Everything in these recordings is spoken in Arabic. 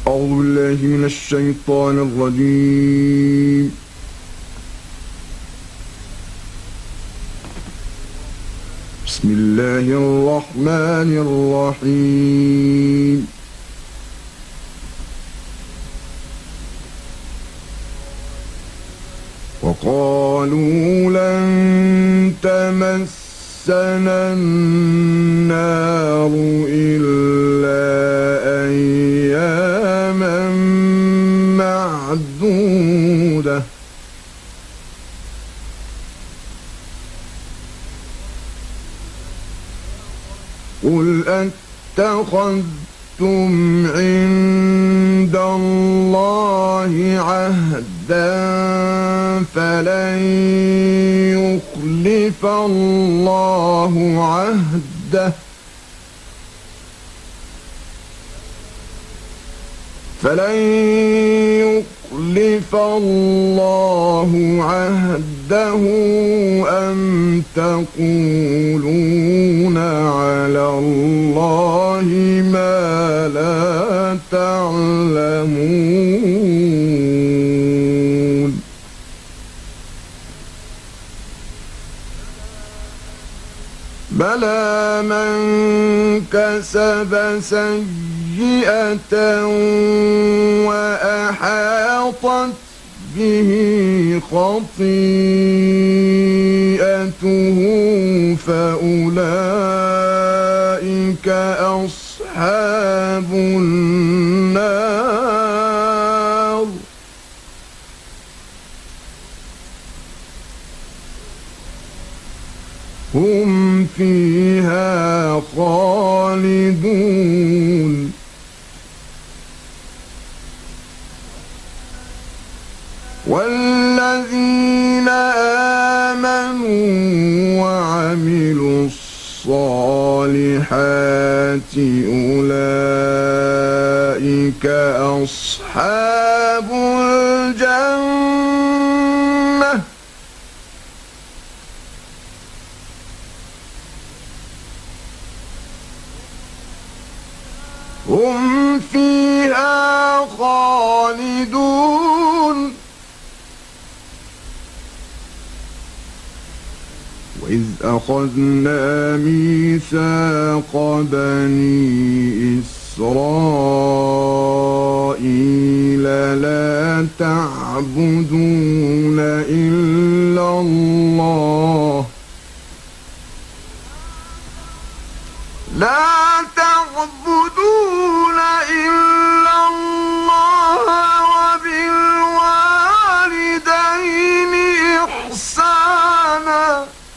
أعوذ بالله من الشيطان الرجيم. بسم الله الرحمن الرحيم. وقالوا لن تمسنا النار إلا أياما معدودة قل أتخذتم عند الله عهدا فلن يخلف الله عهده أم تقولون على الله ما لا تعلمون بلى من كسب سيئة وأحاطت به خطيئته فأولئك أصحاب النار هم فيها خالدون والذين آمنوا وعملوا الصالحات أولئك أصحاب الجنة هم فيها خالدون وإذ أخذنا ميثاق بني إسرائيل لا تعبدون إلا الله وبالوالدين إحسانا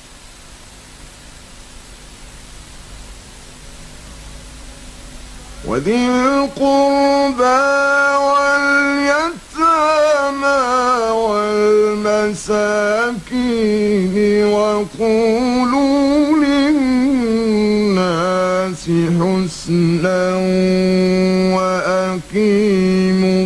وذي القربى واليتامى والمساكين وقولوا للناس حسنا وأقيموا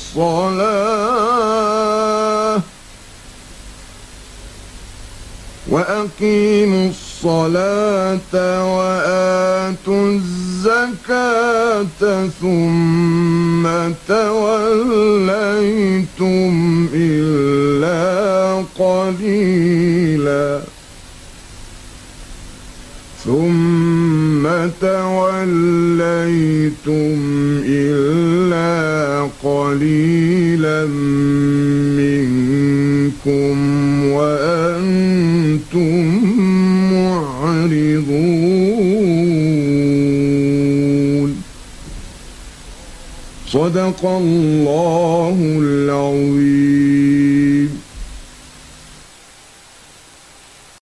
الصلاة وآتوا الزكاة ثم توليتم إلا قليلا منكم وأنتم معرضون صدق الله العظيم.